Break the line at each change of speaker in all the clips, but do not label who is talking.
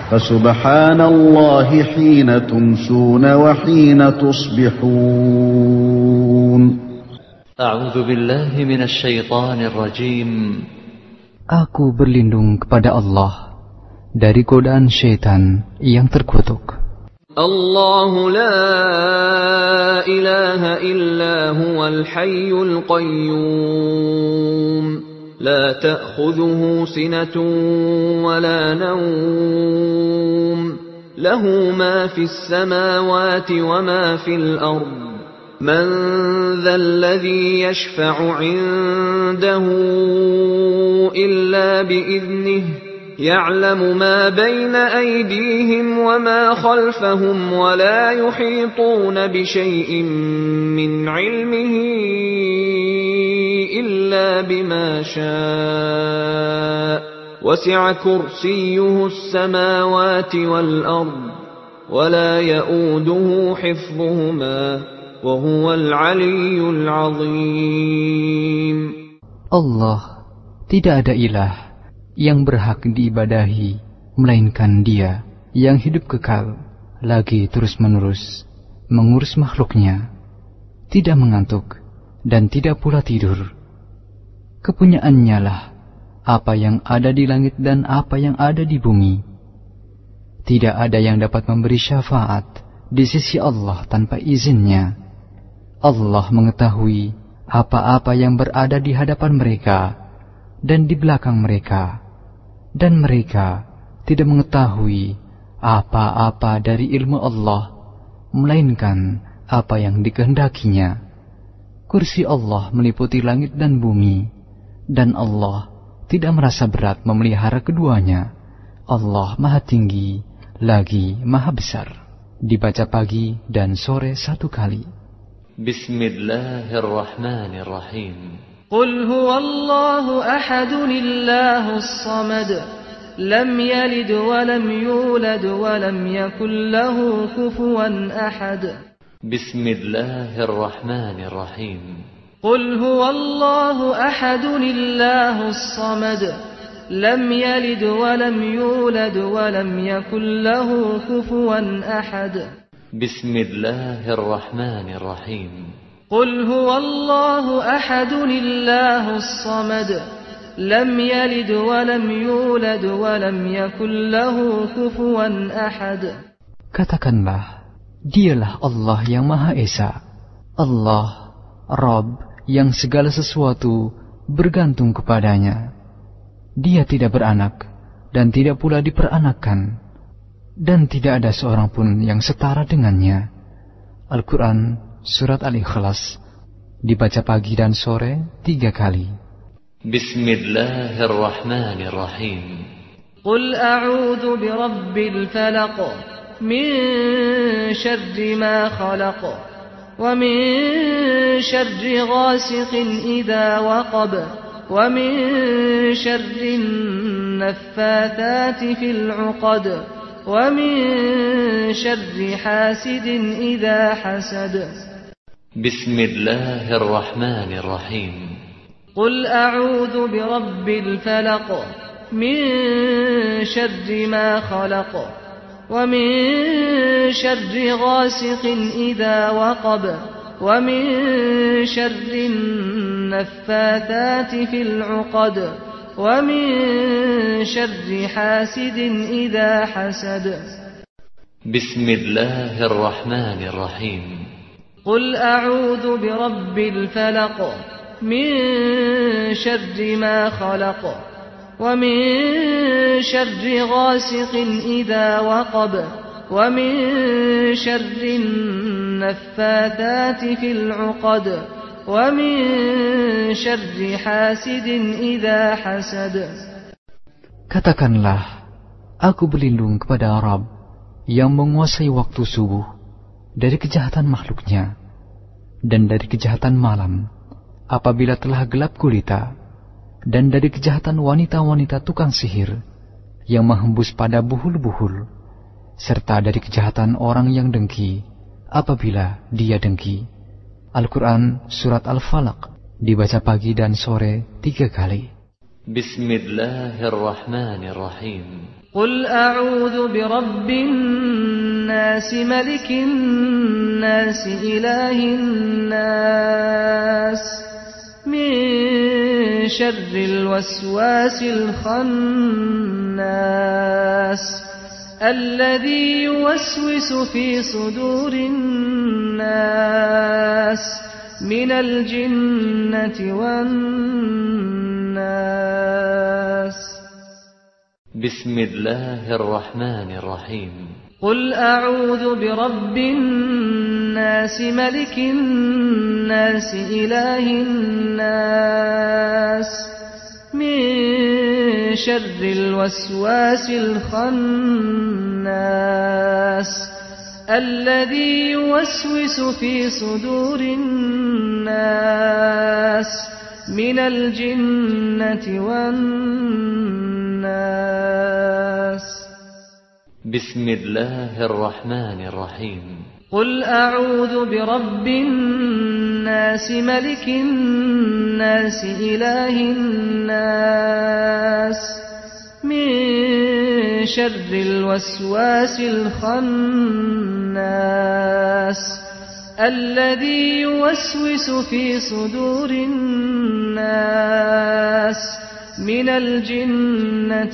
فسبحان الله حين تمسون وحين تصبحون.
أعوذ بالله من الشيطان الرجيم.
Aku berlindung kepada Allah dari godaan syaitan yang terkutuk.
الله لا إله إلا هو الحي القيوم لا تأخذه سنة ولا نوم له ما في السماوات وما في الأرض من ذا الذي يشفع عنده إلا بإذنه يعلم ما بين أيديهم وما خلفهم ولا يحيطون بشيء من علمه إلا بما شاء وسع كرسيه السماوات والأرض ولا يؤوده حفظهما وهو العلي العظيم.
Allah tidak ada ilah yang berhak diibadahi melainkan Dia yang hidup kekal lagi terus-menerus mengurus makhluknya, tidak mengantuk dan tidak pula tidur. Kepunyaannya lah apa yang ada di langit dan apa yang ada di bumi. Tidak ada yang dapat memberi syafaat di sisi Allah tanpa izinnya. Allah mengetahui apa-apa yang berada di hadapan mereka dan di belakang mereka, dan mereka tidak mengetahui apa-apa dari ilmu Allah melainkan apa yang dikehendakinya. Kursi Allah meliputi langit dan bumi, dan Allah tidak merasa berat memelihara keduanya. Allah Maha Tinggi lagi Maha Besar. Dibaca pagi dan sore 1 kali.
Bismillahirrahmanirrahim.
Qul huwallahu ahad Allahus samad lam yalid wa lam yulad wa lam yakul lahu kufuwan ahad.
Bismillahirrahmanirrahim.
Qul huwallahu ahad Allahus samad lam yalid wa lam yulad wa lam yakul lahu kufuwan ahad.
Bismillahirrahmanirrahim.
قل هو الله أحد الله الصمد لم يلد ولم يولد ولم يكن له كفوا أحد.
Katakanlah, Dialah Allah yang Maha Esa, Allah, Rabb yang segala sesuatu bergantung kepadanya. Dia tidak beranak dan tidak pula diperanakkan, dan tidak ada seorang pun yang setara dengannya. Al-Quran Surat Al-Ikhlas, dibaca pagi dan sore 3 kali.
Bismillahirrahmanirrahim.
Qul a'udhu birabbil falaq min syarri ma khalaq wa min syarri ghasiqin idha waqab wa min syarri naffathati fil 'uqad wa min syarri hasidin idha hasad.
Bismillahirrahmanirrahim.
Qul a'udhu birabbil falaq min syarri ma khalaq wa min syarri ghasiqin idha waqab wa min syarri naffathati fil 'uqad wa min syarri hasidin idha hasad.
Bismillahirrahmanirrahim.
Qul a'udhu birabbil falaq min syarri ma khalaq wa min syarri ghasiqin idha waqab wa min syarri naffathati fil 'uqad wa min syarri hasidin idha hasad.
Katakanlah, aku berlindung kepada Rabb yang menguasai waktu subuh dari kejahatan makhluknya dan dari kejahatan malam apabila telah gelap gulita, dan dari kejahatan wanita-wanita tukang sihir yang menghembus pada buhul-buhul, serta dari kejahatan orang yang dengki apabila dia dengki. Al-Quran Surat Al-Falaq, dibaca pagi dan sore 3 kali.
بسم الله الرحمن الرحيم
قل أعوذ برب الناس ملك الناس إله الناس من شر الوسواس الخناس الذي يوسوس في صدور الناس من الجنة والناس
بسم الله الرحمن الرحيم
قل أعوذ برب الناس ملك الناس إله الناس من شر الوسواس الخناس الذي يوسوس في صدور الناس من الجنة والناس
بسم الله الرحمن الرحيم
قل أعوذ برب الناس ملك الناس إله الناس من شر الوسواس الخناس الذي يوسوس في صدور الناس من الجنة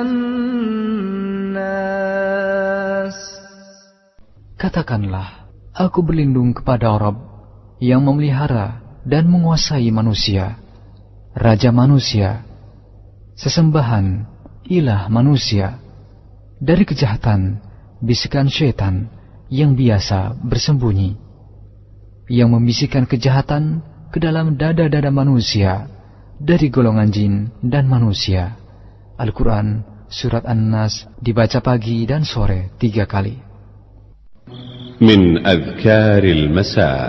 والناس.
Katakanlah, aku berlindung kepada Rabb yang memelihara dan menguasai manusia, Raja manusia, sesembahan, ilah manusia, dari kejahatan, bisikan syaitan yang biasa bersembunyi, yang membisikkan kejahatan ke dalam dada-dada manusia, dari golongan jin dan manusia. Al-Quran, Surat An-Nas, dibaca pagi dan sore 3 kali.
من أذكار المساء.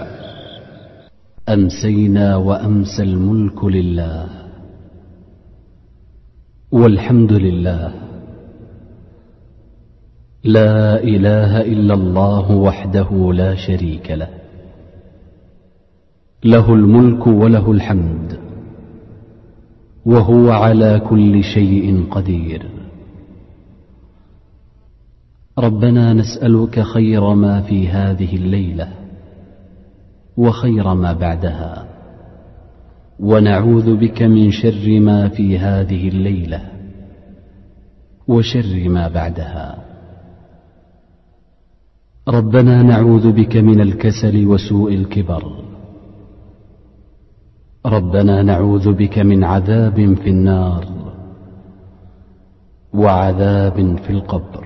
أمسينا وأمسى الملك لله والحمد لله لا إله إلا الله وحده لا شريك له له الملك وله الحمد وهو على كل شيء قدير. ربنا نسألك خير ما في هذه الليلة وخير ما بعدها ونعوذ بك من شر ما في هذه الليلة وشر ما بعدها. ربنا نعوذ بك من الكسل وسوء الكبر. ربنا نعوذ بك من عذاب في النار وعذاب في القبر.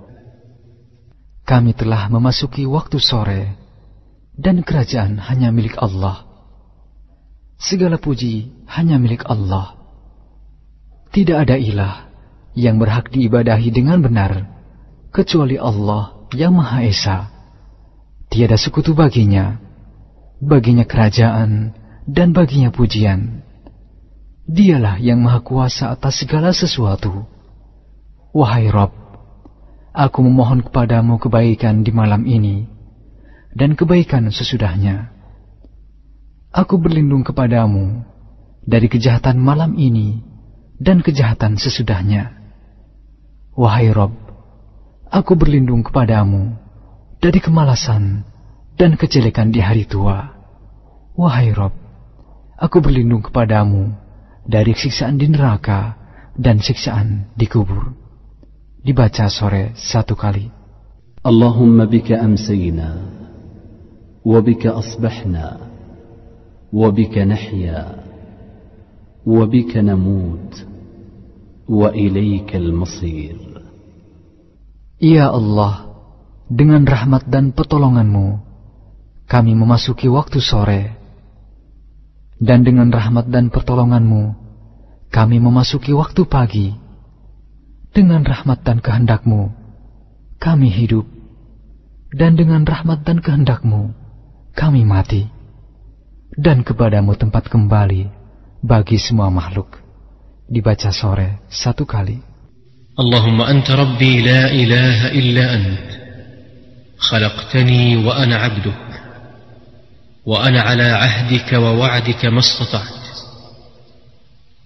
Kami telah memasuki waktu sore, dan kerajaan hanya milik Allah. Segala puji hanya milik Allah. Tidak ada ilah yang berhak diibadahi dengan benar, kecuali Allah yang Maha Esa. Tiada sekutu baginya, baginya kerajaan, dan baginya pujian. Dialah yang Maha Kuasa atas segala sesuatu. Wahai Rabb, aku memohon kepadamu kebaikan di malam ini, dan kebaikan sesudahnya. Aku berlindung kepadamu dari kejahatan malam ini, dan kejahatan sesudahnya. Wahai Rabb, aku berlindung kepadamu dari kemalasan dan kejelekan di hari tua. Wahai Rabb, aku berlindung kepadamu dari siksaan di neraka dan siksaan di kubur. Dibaca sore 1 kali.
Allahumma bika amsayna wa bika asbahna wa bika nahya wa bika namut wa ilaikal masir.
Ya Allah, dengan rahmat dan pertolongan-Mu kami memasuki waktu sore, dan dengan rahmat dan pertolongan-Mu kami memasuki waktu pagi. Dengan rahmat dan kehendak-Mu kami hidup, dan dengan rahmat dan kehendak-Mu kami mati, dan kepadamu tempat kembali bagi semua makhluk. Dibaca sore 1 kali.
Allahumma anta rabbi la ilaha illa ant, khalaqtani wa ana abduk, wa ana ala ahdika wa wa'dika mastata'at.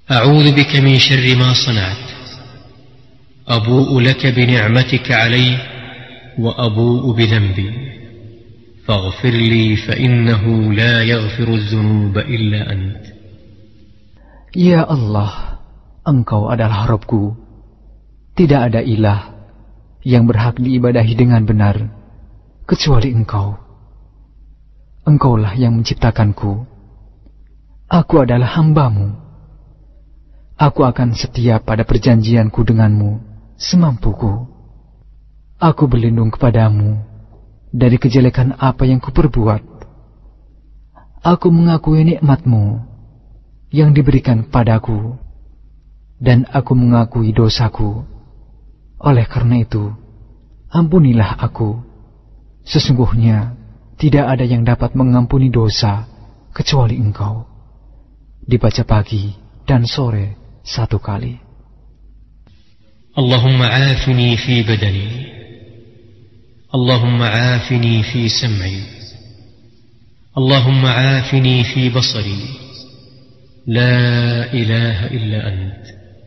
أعوذ بك من شر ما صنعت أبوء لك بنعمتك علي وأبوء بذنبي فاغفر لي فإنه لا يغفر الذنوب إلا أنت.
Ya Allah, Engkau adalah Rabbku. Tidak ada ilah yang berhak diibadahi dengan benar kecuali Engkau. Engkaulah yang menciptakanku. Aku adalah hamba-Mu. Aku akan setia pada perjanjianku denganmu semampuku. Aku berlindung kepadamu dari kejelekan apa yang kuperbuat. Aku mengakui nikmat-Mu yang diberikan padaku, dan aku mengakui dosaku. Oleh karena itu, ampunilah aku. Sesungguhnya tidak ada yang dapat mengampuni dosa kecuali Engkau. Dibaca pagi dan sore 1 kali.
Allahumma aafini fi badani, Allahumma aafini fi sam'i, Allahumma aafini fi basari. لا إله إلا أنت.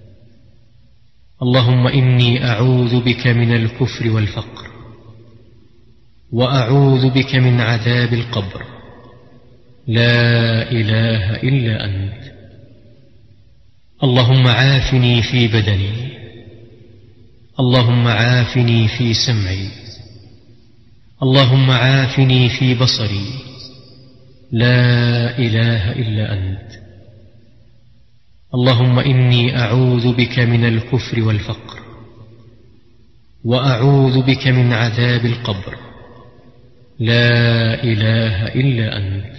اللهم إني أعوذ بك من الكفر والفقر وأعوذ بك من عذاب القبر. لا إله إلا أنت. اللهم عافني في بدني، اللهم عافني في سمعي، اللهم عافني في بصري. لا إله إلا أنت. اللهم إني أعوذ بك من الكفر والفقر وأعوذ بك من عذاب القبر. لا إله إلا أنت.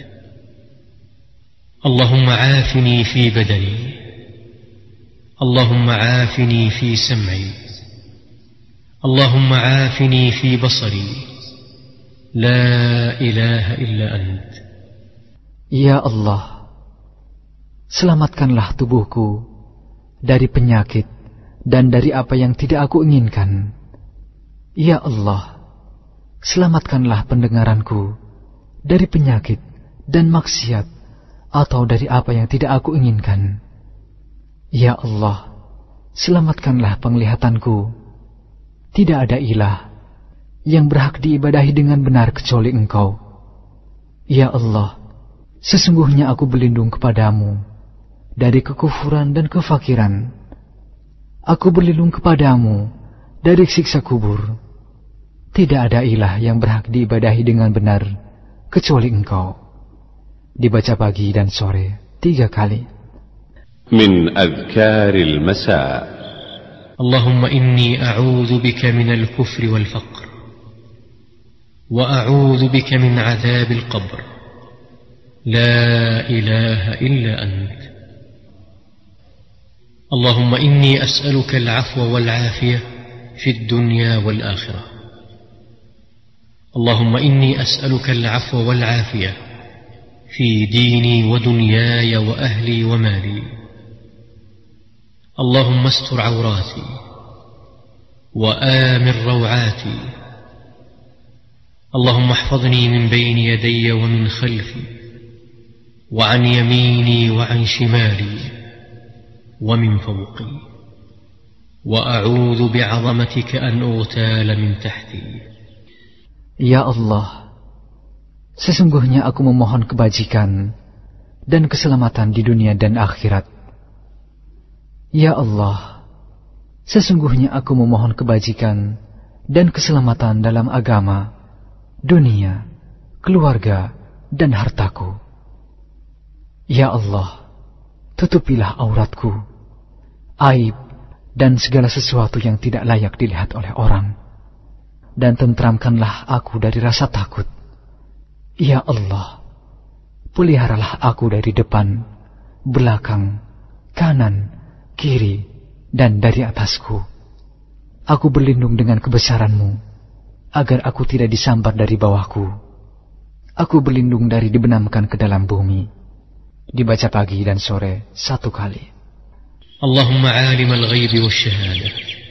اللهم عافني في بدني، اللهم عافني في سمعي، اللهم عافني في بصري. لا إله إلا أنت.
Ya Allah, selamatkanlah tubuhku dari penyakit dan dari apa yang tidak aku inginkan. Ya Allah, selamatkanlah pendengaranku dari penyakit dan maksiat atau dari apa yang tidak aku inginkan. Ya Allah, selamatkanlah penglihatanku. Tidak ada ilah yang berhak diibadahi dengan benar kecuali Engkau. Ya Allah, sesungguhnya aku berlindung kepadamu dari kekufuran dan kefakiran. Aku berlindung kepadamu dari siksa kubur. Tidak ada ilah yang berhak diibadahi dengan benar kecuali Engkau. Dibaca pagi dan sore 3 kali.
Min adhkaril masa.
Allahumma inni a'udzu bika minal kufri wal faqr wa a'udzu bika min 'adzabil qabr. La ilaha illa ant. اللهم إني أسألك العفو والعافية في الدنيا والآخرة. اللهم إني أسألك العفو والعافية في ديني ودنياي وأهلي ومالي. اللهم استر عوراتي وآمن روعاتي. اللهم احفظني من بين يدي ومن خلفي وعن يميني وعن شمالي ومن فوقي وأعوذ بعظمتك أن أغتال من تحتي.
Ya Allah, sesungguhnya aku memohon kebajikan dan keselamatan di dunia dan akhirat. Ya Allah, sesungguhnya aku memohon kebajikan dan keselamatan dalam agama, dunia, keluarga, dan hartaku. Ya Allah, tutupilah auratku, aib, dan segala sesuatu yang tidak layak dilihat oleh orang, dan tentramkanlah aku dari rasa takut. Ya Allah, peliharalah aku dari depan, belakang, kanan, kiri, dan dari atasku. Aku berlindung dengan kebesaran-Mu, agar aku tidak disambar dari bawahku. Aku berlindung dari dibenamkan ke dalam bumi. Dibaca pagi dan sore 1 kali.
اللهم عالم الغيب والشهادة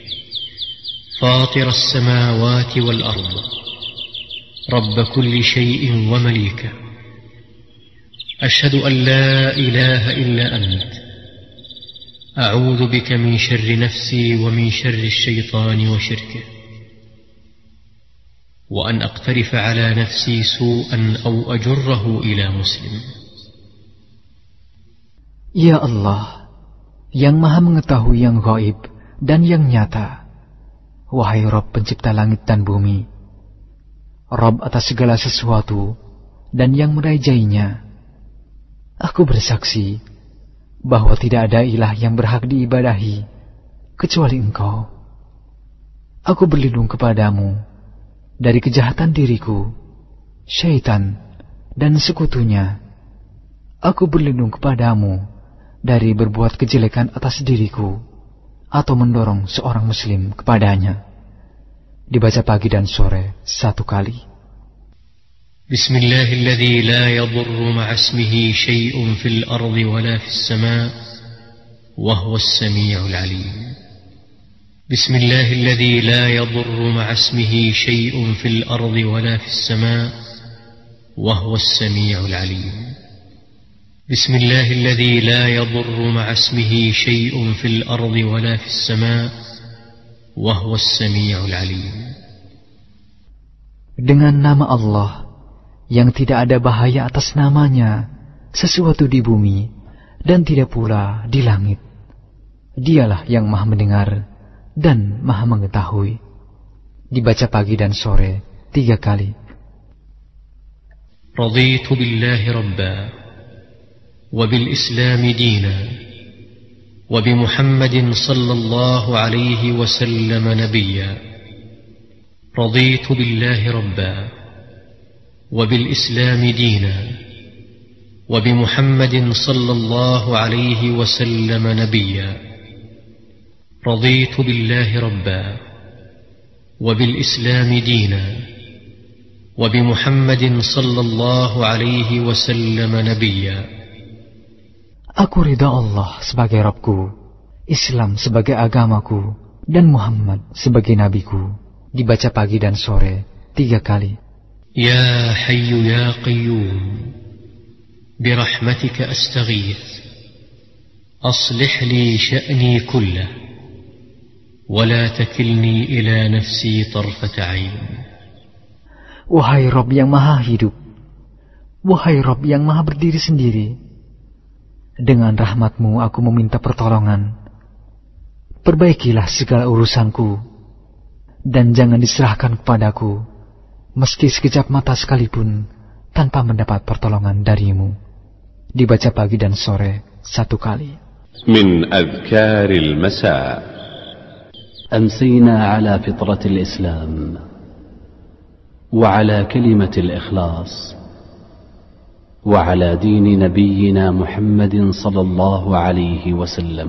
فاطر السماوات والأرض رب كل شيء ومليكه أشهد أن لا إله إلا أنت أعوذ بك من شر نفسي ومن شر الشيطان وشركه وأن أقترف على نفسي سوءا أو أجره إلى مسلم.
Ya Allah, yang maha mengetahui yang gaib dan yang nyata, wahai Rabb pencipta langit dan bumi, Rabb atas segala sesuatu dan yang merajainya, aku bersaksi bahwa tidak ada ilah yang berhak diibadahi kecuali Engkau. Aku berlindung kepadamu dari kejahatan diriku, syaitan, dan sekutunya. Aku berlindung kepadamu dari berbuat kejelekan atas diriku atau mendorong seorang muslim kepadanya. Dibaca pagi dan sore 1 kali.
Bismillahilladzi la yadurru ma'a ismihi syai'un fil ardi wala fis sama' wa huwas sami'ul 'alim. Bismillahilladzi la yadurru ma'a ismihi syai'un fil ardi wala fis sama' wa huwas sami'ul 'alim. Bismillahilladzi la yadurru ma'a ismihi syai'un fil ardi wala fis sama' wa huwas sami'ul 'alim.
Dengan nama Allah yang tidak ada bahaya atas namanya sesuatu di bumi dan tidak pula di langit. Dialah yang maha mendengar dan maha mengetahui. Dibaca pagi dan sore 3 kali.
Raditu billahi rabba wa bil islami dina wa bi Muhammadin sallallahu alaihi wasallam nabiyya. Raditu billahi rabba wa bil islami dina wa bi Muhammadin sallallahu alaihi wasallam nabiyya. Raditu billahi rabba wa bil islami dina wa bi Muhammadin sallallahu alaihi wasallam nabiyya.
Aku ridha Allah sebagai Rabbku, Islam sebagai agamaku, dan Muhammad sebagai nabiku. Dibaca pagi dan sore 3 kali.
Ya Hayyu Ya Qayyum, birahmatika astaghith, aslih li sya'ni kullah, wa la takilni ila nafsi tarfata 'ain.
Wahai Rabb yang maha hidup, wahai Rabb yang maha berdiri sendiri, dengan rahmat-Mu aku meminta pertolongan. Perbaikilah segala urusanku, dan jangan diserahkan kepadaku, meski sekejap mata sekalipun, tanpa mendapat pertolongan dari-Mu. Dibaca pagi dan sore 1 kali.
Min adhkaril masa.
أمسينا على فطرة الإسلام وعلى كلمة الإخلاص وعلى دين نبينا محمد صلى الله عليه وسلم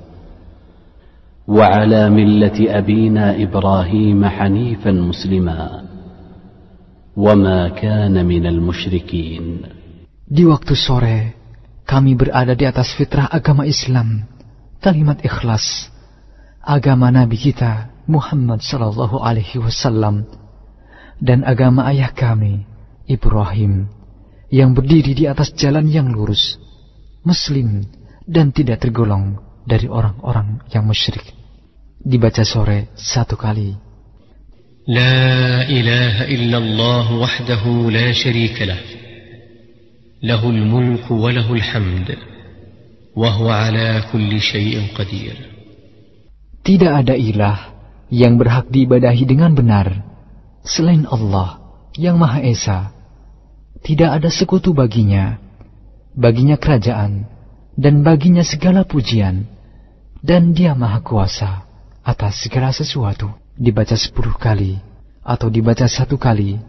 وعلى ملة أبينا إبراهيم حنيفا مسلما وما كان من المشركين.
Di waktu sore, kami berada di atas fitrah agama Islam, kalimat ikhlas, agama Nabi kita Muhammad sallallahu alaihi wasallam, dan agama ayah kami Ibrahim, yang berdiri di atas jalan yang lurus, muslim, dan tidak tergolong dari orang-orang yang musyrik. Dibaca sore 1 kali.
La ilaha illallah wahdahu la syarika lah, lahul mulku wa lahul hamd, wa huwa ala kulli syai'in qadir.
Tidak ada ilah yang berhak diibadahi dengan benar selain Allah yang Maha Esa. Tidak ada sekutu baginya, baginya kerajaan, dan baginya segala pujian, dan Dia Maha Kuasa atas segala sesuatu. Dibaca 10 kali, atau dibaca 1 kali.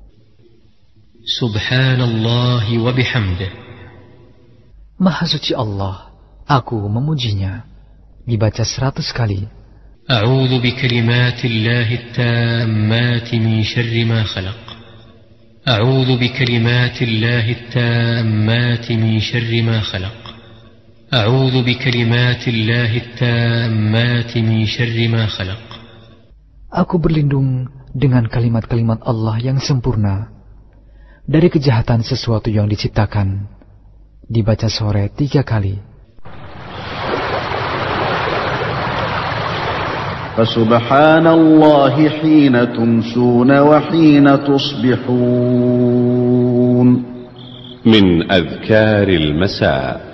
Subhanallah wa bihamdih.
Maha suci Allah, aku memujinya. Dibaca 100 kali.
A'udzu bi kalimatillahi tammati min syarri ma khalaq. أعوذ بكلمات الله التامات من شر ما خلق. أعوذ بكلمات الله التامات من شر ما خلق.
Aku berlindung dengan kalimat-kalimat Allah yang sempurna dari kejahatan sesuatu yang diciptakan. Dibaca sore 3 kali.
فسبحان الله حين تمسون وحين تصبحون.
من أذكار المساء.